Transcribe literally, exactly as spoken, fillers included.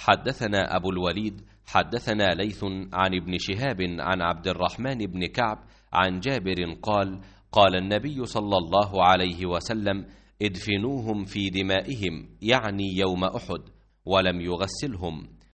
حدثنا أبو الوليد حدثنا ليث عن ابن شهاب عن عبد الرحمن بن كعب عن جابر قال قال النبي صلى الله عليه وسلم ادفنوهم في دمائهم، يعني يوم أحد، ولم يغسلهم.